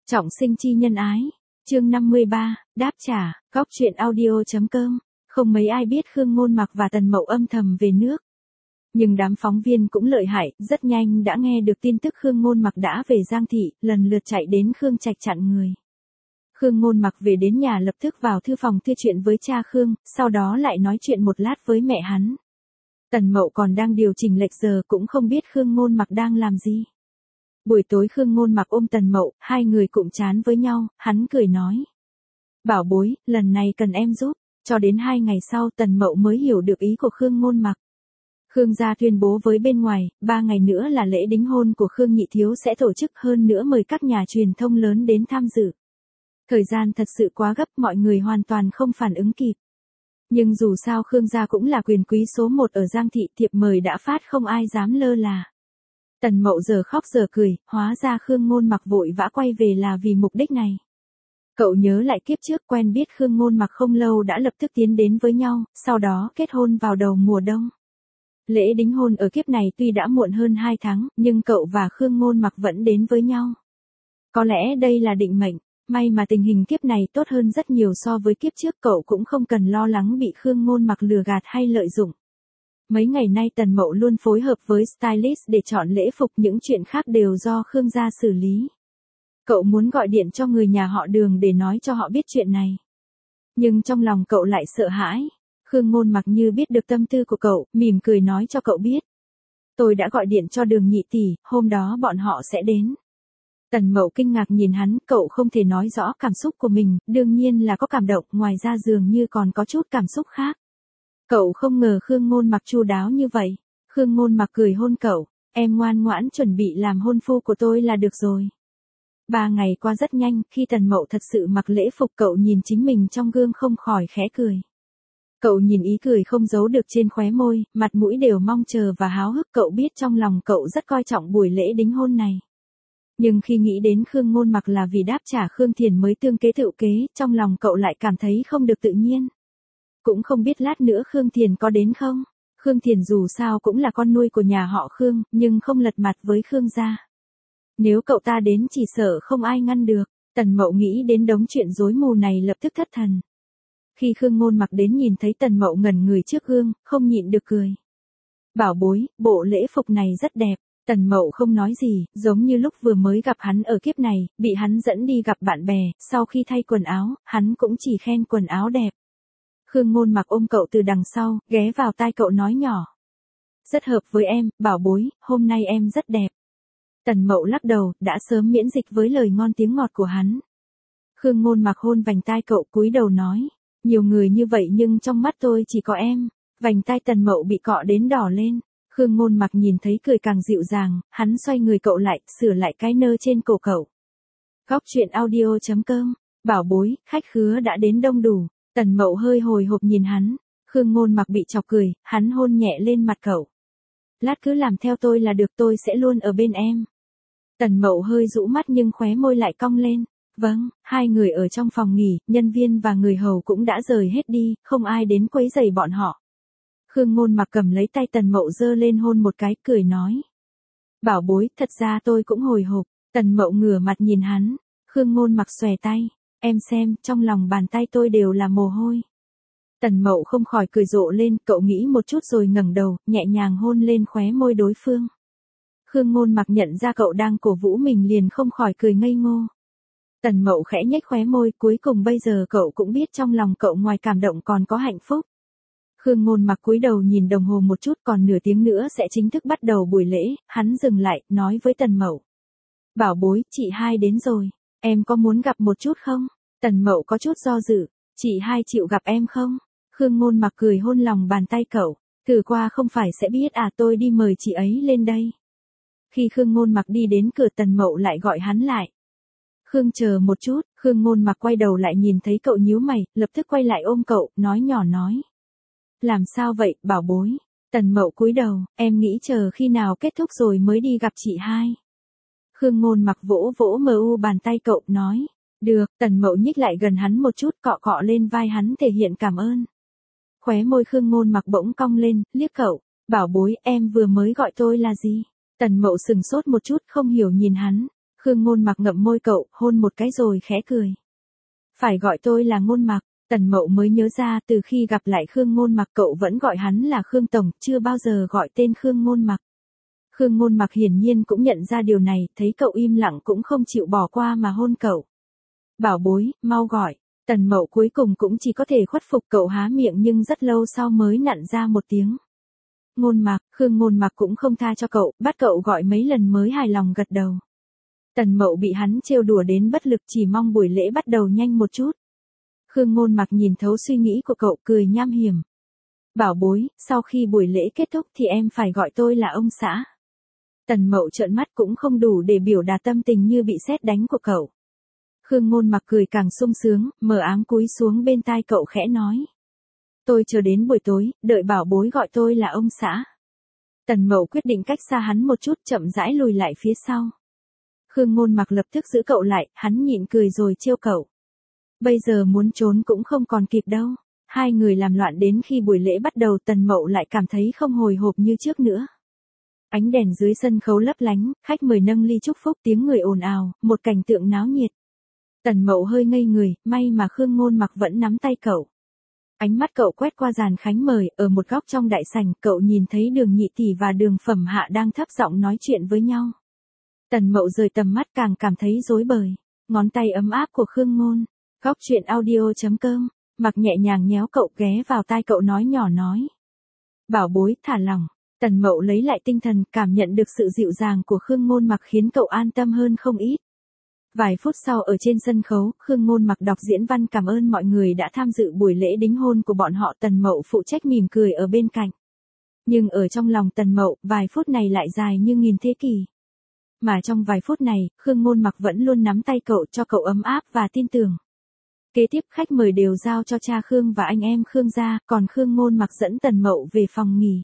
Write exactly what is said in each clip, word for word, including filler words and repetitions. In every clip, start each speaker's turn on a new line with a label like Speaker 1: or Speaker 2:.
Speaker 1: Trọng sinh chi nhân ái. Chương năm mươi ba, đáp trả, góc truyện audio.com. Không mấy ai biết Khương Ngôn Mặc và Tần Mậu âm thầm về nước. Nhưng đám phóng viên cũng lợi hại, rất nhanh đã nghe được tin tức Khương Ngôn Mặc đã về Giang Thị, lần lượt chạy đến Khương Trạch chặn người. Khương Ngôn Mặc về đến nhà lập tức vào thư phòng thư chuyện với cha Khương, sau đó lại nói chuyện một lát với mẹ hắn. Tần Mậu còn đang điều chỉnh lệch giờ cũng không biết Khương Ngôn Mặc đang làm gì. Buổi tối Khương Ngôn Mặc ôm Tần Mậu, hai người cụm chán với nhau, hắn cười nói. Bảo bối, lần này cần em giúp, cho đến hai ngày sau Tần Mậu mới hiểu được ý của Khương Ngôn Mặc. Khương gia tuyên bố với bên ngoài, ba ngày nữa là lễ đính hôn của Khương Nhị Thiếu sẽ tổ chức, hơn nữa mời các nhà truyền thông lớn đến tham dự. Thời gian thật sự quá gấp, mọi người hoàn toàn không phản ứng kịp. Nhưng dù sao Khương gia cũng là quyền quý số một ở Giang Thị, thiệp mời đã phát không ai dám lơ là. Tần Mậu giờ khóc giờ cười, hóa ra Khương Ngôn Mặc vội vã quay về là vì mục đích này. Cậu nhớ lại kiếp trước quen biết Khương Ngôn Mặc không lâu đã lập tức tiến đến với nhau, sau đó kết hôn vào đầu mùa đông. Lễ đính hôn ở kiếp này tuy đã muộn hơn hai tháng, nhưng cậu và Khương Ngôn Mặc vẫn đến với nhau. Có lẽ đây là định mệnh, may mà tình hình kiếp này tốt hơn rất nhiều so với kiếp trước, cậu cũng không cần lo lắng bị Khương Ngôn Mặc lừa gạt hay lợi dụng. Mấy ngày nay Tần Mậu luôn phối hợp với stylist để chọn lễ phục, những chuyện khác đều do Khương gia xử lý. Cậu muốn gọi điện cho người nhà họ Đường để nói cho họ biết chuyện này. Nhưng trong lòng cậu lại sợ hãi. Khương Ngôn Mặc như biết được tâm tư của cậu, mỉm cười nói cho cậu biết. Tôi đã gọi điện cho Đường nhị tỷ, hôm đó bọn họ sẽ đến. Tần Mậu kinh ngạc nhìn hắn, cậu không thể nói rõ cảm xúc của mình, đương nhiên là có cảm động, ngoài ra dường như còn có chút cảm xúc khác. Cậu không ngờ Khương Ngôn Mặc chu đáo như vậy. Khương Ngôn Mặc cười hôn cậu, em ngoan ngoãn chuẩn bị làm hôn phu của tôi là được rồi. Ba ngày qua rất nhanh, khi Tần Mậu thật sự mặc lễ phục cậu nhìn chính mình trong gương không khỏi khẽ cười. Cậu nhìn ý cười không giấu được trên khóe môi, mặt mũi đều mong chờ và háo hức, cậu biết trong lòng cậu rất coi trọng buổi lễ đính hôn này. Nhưng khi nghĩ đến Khương Ngôn Mặc là vì đáp trả Khương Thiền mới tương kế tự kế, trong lòng cậu lại cảm thấy không được tự nhiên. Cũng không biết lát nữa Khương Thiền có đến không? Khương Thiền dù sao cũng là con nuôi của nhà họ Khương, nhưng không lật mặt với Khương gia. Nếu cậu ta đến chỉ sợ không ai ngăn được. Tần Mậu nghĩ đến đống chuyện rối mù này lập tức thất thần. Khi Khương Ngôn Mặc đến nhìn thấy Tần Mậu ngẩn người trước gương, không nhịn được cười. Bảo bối, bộ lễ phục này rất đẹp. Tần Mậu không nói gì, giống như lúc vừa mới gặp hắn ở kiếp này, bị hắn dẫn đi gặp bạn bè, sau khi thay quần áo, hắn cũng chỉ khen quần áo đẹp. Khương Ngôn Mặc ôm cậu từ đằng sau, ghé vào tai cậu nói nhỏ. Rất hợp với em, bảo bối, hôm nay em rất đẹp. Tần Mậu lắc đầu, đã sớm miễn dịch với lời ngon tiếng ngọt của hắn. Khương Ngôn Mặc hôn vành tai cậu, cúi đầu nói. Nhiều người như vậy nhưng trong mắt tôi chỉ có em. Vành tai Tần Mậu bị cọ đến đỏ lên. Khương Ngôn Mặc nhìn thấy cười càng dịu dàng, hắn xoay người cậu lại, sửa lại cái nơ trên cổ cậu. Góc truyện audio.com. Bảo bối, khách khứa đã đến đông đủ. Tần Mậu hơi hồi hộp nhìn hắn. Khương Ngôn Mặc bị chọc cười, hắn hôn nhẹ lên mặt cậu. Lát cứ làm theo tôi là được, tôi sẽ luôn ở bên em. Tần Mậu hơi rũ mắt nhưng khóe môi lại cong lên. Vâng, hai người ở trong phòng nghỉ, nhân viên và người hầu cũng đã rời hết đi, không ai đến quấy rầy bọn họ. Khương Ngôn Mặc cầm lấy tay Tần Mậu giơ lên hôn một cái, cười nói. Bảo bối, thật ra tôi cũng hồi hộp. Tần Mậu ngửa mặt nhìn hắn. Khương Ngôn Mặc xòe tay. Em xem, trong lòng bàn tay tôi đều là mồ hôi. Tần Mậu không khỏi cười rộ lên, cậu nghĩ một chút rồi ngẩng đầu, nhẹ nhàng hôn lên khóe môi đối phương. Khương Ngôn Mặc nhận ra cậu đang cổ vũ mình liền không khỏi cười ngây ngô. Tần Mậu khẽ nhếch khóe môi, cuối cùng bây giờ cậu cũng biết trong lòng cậu ngoài cảm động còn có hạnh phúc. Khương Ngôn Mặc cúi đầu nhìn đồng hồ một chút, còn nửa tiếng nữa sẽ chính thức bắt đầu buổi lễ, hắn dừng lại, nói với Tần Mậu. Bảo bối, chị hai đến rồi, em có muốn gặp một chút không? Tần Mậu có chút do dự, chị hai chịu gặp em không? Khương Ngôn Mặc cười hôn lòng bàn tay cậu, thử qua không phải sẽ biết à, tôi đi mời chị ấy lên đây. Khi Khương Ngôn Mặc đi đến cửa Tần Mậu lại gọi hắn lại. Khương chờ một chút, Khương Ngôn Mặc quay đầu lại nhìn thấy cậu nhíu mày, lập tức quay lại ôm cậu, nói nhỏ nói. Làm sao vậy, bảo bối? Tần Mậu cúi đầu, em nghĩ chờ khi nào kết thúc rồi mới đi gặp chị hai. Khương Ngôn Mặc vỗ vỗ mờ u bàn tay cậu, nói. Được, Tần Mậu nhích lại gần hắn một chút, cọ cọ lên vai hắn thể hiện cảm ơn. Khóe môi Khương Ngôn Mặc bỗng cong lên, liếc cậu. Bảo bối, em vừa mới gọi tôi là gì? Tần Mậu sừng sốt một chút, không hiểu nhìn hắn. Khương Ngôn Mặc ngậm môi cậu, hôn một cái rồi khẽ cười. Phải gọi tôi là Ngôn Mặc. Tần Mậu mới nhớ ra từ khi gặp lại Khương Ngôn Mặc cậu vẫn gọi hắn là Khương Tổng, chưa bao giờ gọi tên Khương Ngôn Mặc. Khương Ngôn Mặc hiển nhiên cũng nhận ra điều này, thấy cậu im lặng cũng không chịu bỏ qua mà hôn cậu. Bảo bối, mau gọi. Tần Mậu cuối cùng cũng chỉ có thể khuất phục, cậu há miệng nhưng rất lâu sau mới nặn ra một tiếng. Ngôn Mặc. Khương Ngôn Mặc cũng không tha cho cậu, bắt cậu gọi mấy lần mới hài lòng gật đầu. Tần Mậu bị hắn trêu đùa đến bất lực, chỉ mong buổi lễ bắt đầu nhanh một chút. Khương Ngôn Mặc nhìn thấu suy nghĩ của cậu, cười nham hiểm. Bảo bối, sau khi buổi lễ kết thúc thì em phải gọi tôi là ông xã. Tần Mậu trợn mắt cũng không đủ để biểu đạt tâm tình như bị sét đánh của cậu. Khương Ngôn Mặc cười càng sung sướng, mờ áng cúi xuống bên tai cậu khẽ nói. Tôi chờ đến buổi tối, đợi bảo bối gọi tôi là ông xã. Tần Mậu quyết định cách xa hắn một chút, chậm rãi lùi lại phía sau. Khương Ngôn Mặc lập tức giữ cậu lại, hắn nhịn cười rồi trêu cậu. Bây giờ muốn trốn cũng không còn kịp đâu. Hai người làm loạn đến khi buổi lễ bắt đầu, Tần Mậu lại cảm thấy không hồi hộp như trước nữa. Ánh đèn dưới sân khấu lấp lánh, khách mời nâng ly chúc phúc, tiếng người ồn ào, một cảnh tượng náo nhiệt. Tần Mậu hơi ngây người, may mà Khương Ngôn Mặc vẫn nắm tay cậu. Ánh mắt cậu quét qua dàn khánh mời, ở một góc trong đại sảnh, cậu nhìn thấy Đường Nhị Tỷ và Đường Phẩm Hạ đang thấp giọng nói chuyện với nhau. Tần Mậu rời tầm mắt càng cảm thấy rối bời. Ngón tay ấm áp của Khương Ngôn. Góc chuyện audio chấm com. Mặc nhẹ nhàng nhéo cậu, ghé vào tai cậu nói nhỏ nói. Bảo bối, thả lỏng. Tần Mậu lấy lại tinh thần, cảm nhận được sự dịu dàng của Khương Ngôn Mặc khiến cậu an tâm hơn không ít. Vài phút sau ở trên sân khấu, Khương Ngôn Mặc đọc diễn văn cảm ơn mọi người đã tham dự buổi lễ đính hôn của bọn họ. Tần Mậu phụ trách mỉm cười ở bên cạnh. Nhưng ở trong lòng Tần Mậu, vài phút này lại dài như nghìn thế kỷ. Mà trong vài phút này, Khương Ngôn Mặc vẫn luôn nắm tay cậu, cho cậu ấm áp và tin tưởng. Kế tiếp khách mời đều giao cho cha Khương và anh em Khương ra, còn Khương Ngôn Mặc dẫn Tần Mậu về phòng nghỉ.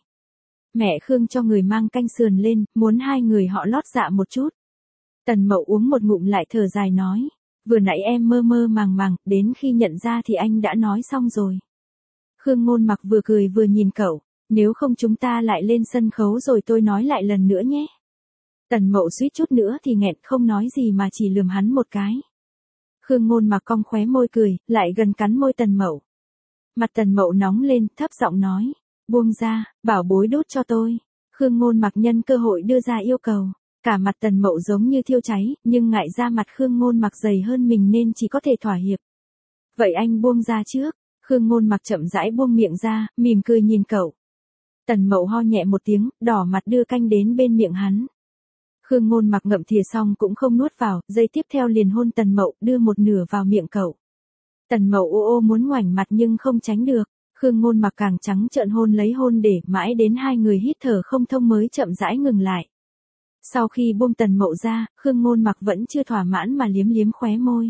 Speaker 1: Mẹ Khương cho người mang canh sườn lên, muốn hai người họ lót dạ một chút. Tần Mậu uống một ngụm lại thở dài nói. Vừa nãy em mơ mơ màng màng, đến khi nhận ra thì anh đã nói xong rồi. Khương Ngôn Mặc vừa cười vừa nhìn cậu. Nếu không chúng ta lại lên sân khấu rồi tôi nói lại lần nữa nhé. Tần Mậu suýt chút nữa thì nghẹn, không nói gì mà chỉ lườm hắn một cái. Khương Ngôn Mặc cong khóe môi cười, lại gần cắn môi Tần Mậu. Mặt Tần Mậu nóng lên, thấp giọng nói. Buông ra, bảo bối đút cho tôi. Khương Ngôn Mặc nhân cơ hội đưa ra yêu cầu. Cả mặt Tần Mậu giống như thiêu cháy, nhưng ngại ra mặt Khương Ngôn Mặc dày hơn mình nên chỉ có thể thỏa hiệp. Vậy anh buông ra trước. Khương Ngôn Mặc chậm rãi buông miệng ra, mỉm cười nhìn cậu. Tần Mậu ho nhẹ một tiếng, đỏ mặt đưa canh đến bên miệng hắn. Khương Ngôn Mặc ngậm thìa xong cũng không nuốt vào, giây tiếp theo liền hôn Tần Mậu, đưa một nửa vào miệng cậu. Tần Mậu ô ô muốn ngoảnh mặt nhưng không tránh được. Khương Ngôn Mặc càng trắng trợn hôn lấy hôn để mãi đến hai người hít thở không thông mới chậm rãi ngừng lại. Sau khi buông Tần Mậu ra, Khương Ngôn Mặc vẫn chưa thỏa mãn mà liếm liếm khóe môi.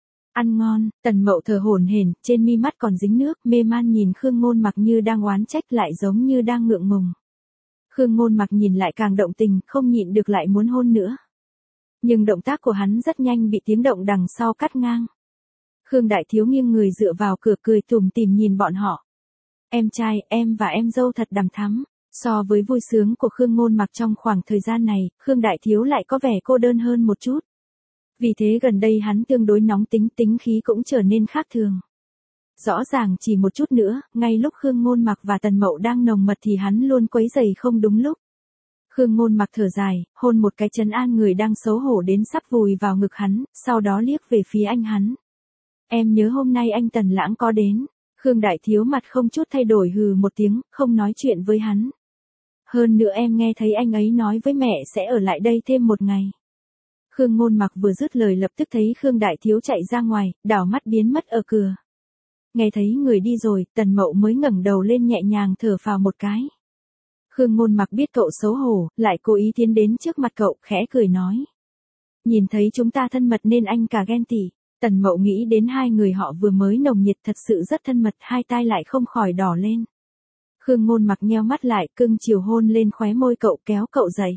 Speaker 1: Ăn ngon. Tần Mậu thở hổn hển, trên mi mắt còn dính nước, mê man nhìn Khương Ngôn Mặc như đang oán trách lại giống như đang ngượng ngùng. Khương Ngôn Mặc nhìn lại càng động tình, không nhịn được lại muốn hôn nữa. Nhưng động tác của hắn rất nhanh bị tiếng động đằng sau cắt ngang. Khương Đại Thiếu nghiêng người dựa vào cửa cười tủm tỉm nhìn bọn họ. Em trai, em và em dâu thật đằm thắm. So với vui sướng của Khương Ngôn Mặc trong khoảng thời gian này, Khương Đại Thiếu lại có vẻ cô đơn hơn một chút. Vì thế gần đây hắn tương đối nóng tính, tính khí cũng trở nên khác thường. Rõ ràng chỉ một chút nữa, ngay lúc Khương Ngôn Mặc và Tần Mậu đang nồng mật thì hắn luôn quấy rầy không đúng lúc. Khương Ngôn Mặc thở dài, hôn một cái trấn an người đang xấu hổ đến sắp vùi vào ngực hắn, sau đó liếc về phía anh hắn. Em nhớ hôm nay anh Tần Lãng có đến. Khương Đại Thiếu mặt không chút thay đổi hừ một tiếng, không nói chuyện với hắn. Hơn nữa em nghe thấy anh ấy nói với mẹ sẽ ở lại đây thêm một ngày. Khương Ngôn Mặc vừa dứt lời lập tức thấy Khương Đại Thiếu chạy ra ngoài, đảo mắt biến mất ở cửa. Nghe thấy người đi rồi, Tần Mậu mới ngẩng đầu lên nhẹ nhàng thở phào một cái. Khương Ngôn Mặc biết cậu xấu hổ, lại cố ý tiến đến trước mặt cậu, khẽ cười nói. Nhìn thấy chúng ta thân mật nên anh cả ghen tị. Tần Mậu nghĩ đến hai người họ vừa mới nồng nhiệt thật sự rất thân mật, hai tai lại không khỏi đỏ lên. Khương Ngôn Mặc nheo mắt lại, cưng chiều hôn lên khóe môi cậu, kéo cậu dậy.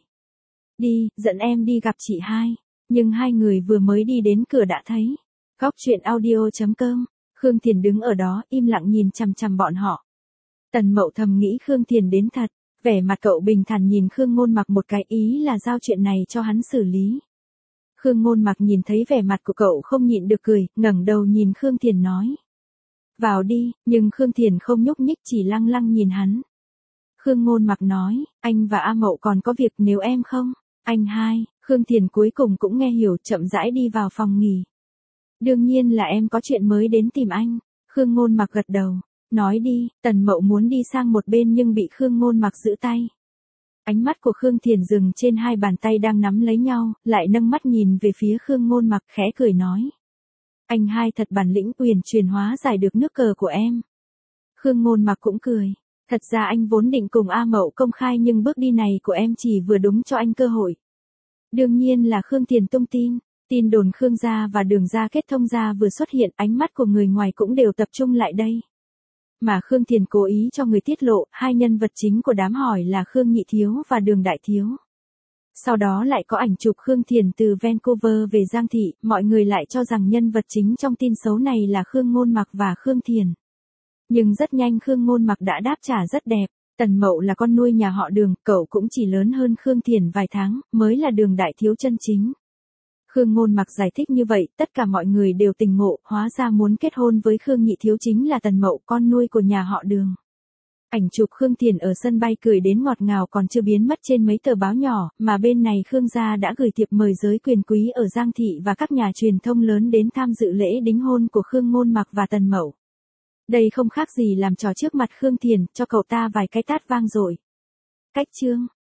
Speaker 1: Đi, dẫn em đi gặp chị hai. Nhưng hai người vừa mới đi đến cửa đã thấy. Góc chuyện audio chấm com. Khương Thiền đứng ở đó, im lặng nhìn chằm chằm bọn họ. Tần Mậu thầm nghĩ Khương Thiền đến thật, vẻ mặt cậu bình thản nhìn Khương Ngôn Mặc một cái, ý là giao chuyện này cho hắn xử lý. Khương Ngôn Mặc nhìn thấy vẻ mặt của cậu không nhịn được cười, ngẩng đầu nhìn Khương Thiền nói. Vào đi, nhưng Khương Thiền không nhúc nhích chỉ lăng lăng nhìn hắn. Khương Ngôn Mặc nói, anh và A Mậu còn có việc nếu em không. Anh hai, Khương Thiền cuối cùng cũng nghe hiểu chậm rãi đi vào phòng nghỉ. Đương nhiên là em có chuyện mới đến tìm anh. Khương Ngôn Mặc gật đầu. Nói đi, Tần Mậu muốn đi sang một bên nhưng bị Khương Ngôn Mặc giữ tay. Ánh mắt của Khương Thiền dừng trên hai bàn tay đang nắm lấy nhau, lại nâng mắt nhìn về phía Khương Ngôn Mặc khẽ cười nói. Anh hai thật bản lĩnh uyển chuyển hóa giải được nước cờ của em. Khương Ngôn Mặc cũng cười. Thật ra anh vốn định cùng A Mậu công khai nhưng bước đi này của em chỉ vừa đúng cho anh cơ hội. Đương nhiên là Khương Thiền tung tin. Tin đồn Khương gia và Đường gia kết thông gia vừa xuất hiện, ánh mắt của người ngoài cũng đều tập trung lại đây. Mà Khương Thiền cố ý cho người tiết lộ, hai nhân vật chính của đám hỏi là Khương Nhị Thiếu và Đường Đại Thiếu. Sau đó lại có ảnh chụp Khương Thiền từ Vancouver về Giang Thị, mọi người lại cho rằng nhân vật chính trong tin xấu này là Khương Ngôn Mặc và Khương Thiền. Nhưng rất nhanh Khương Ngôn Mặc đã đáp trả rất đẹp. Tần Mậu là con nuôi nhà họ Đường, cậu cũng chỉ lớn hơn Khương Thiền vài tháng, mới là Đường Đại Thiếu chân chính. Khương Ngôn Mặc giải thích như vậy, tất cả mọi người đều tỉnh ngộ, hóa ra muốn kết hôn với Khương Nhị Thiếu chính là Tần Mậu, con nuôi của nhà họ Đường. Ảnh chụp Khương Thiền ở sân bay cười đến ngọt ngào còn chưa biến mất trên mấy tờ báo nhỏ, mà bên này Khương gia đã gửi thiệp mời giới quyền quý ở Giang Thị và các nhà truyền thông lớn đến tham dự lễ đính hôn của Khương Ngôn Mặc và Tần Mậu. Đây không khác gì làm trò trước mặt Khương Thiền, cho cậu ta vài cái tát vang dội. Cách chương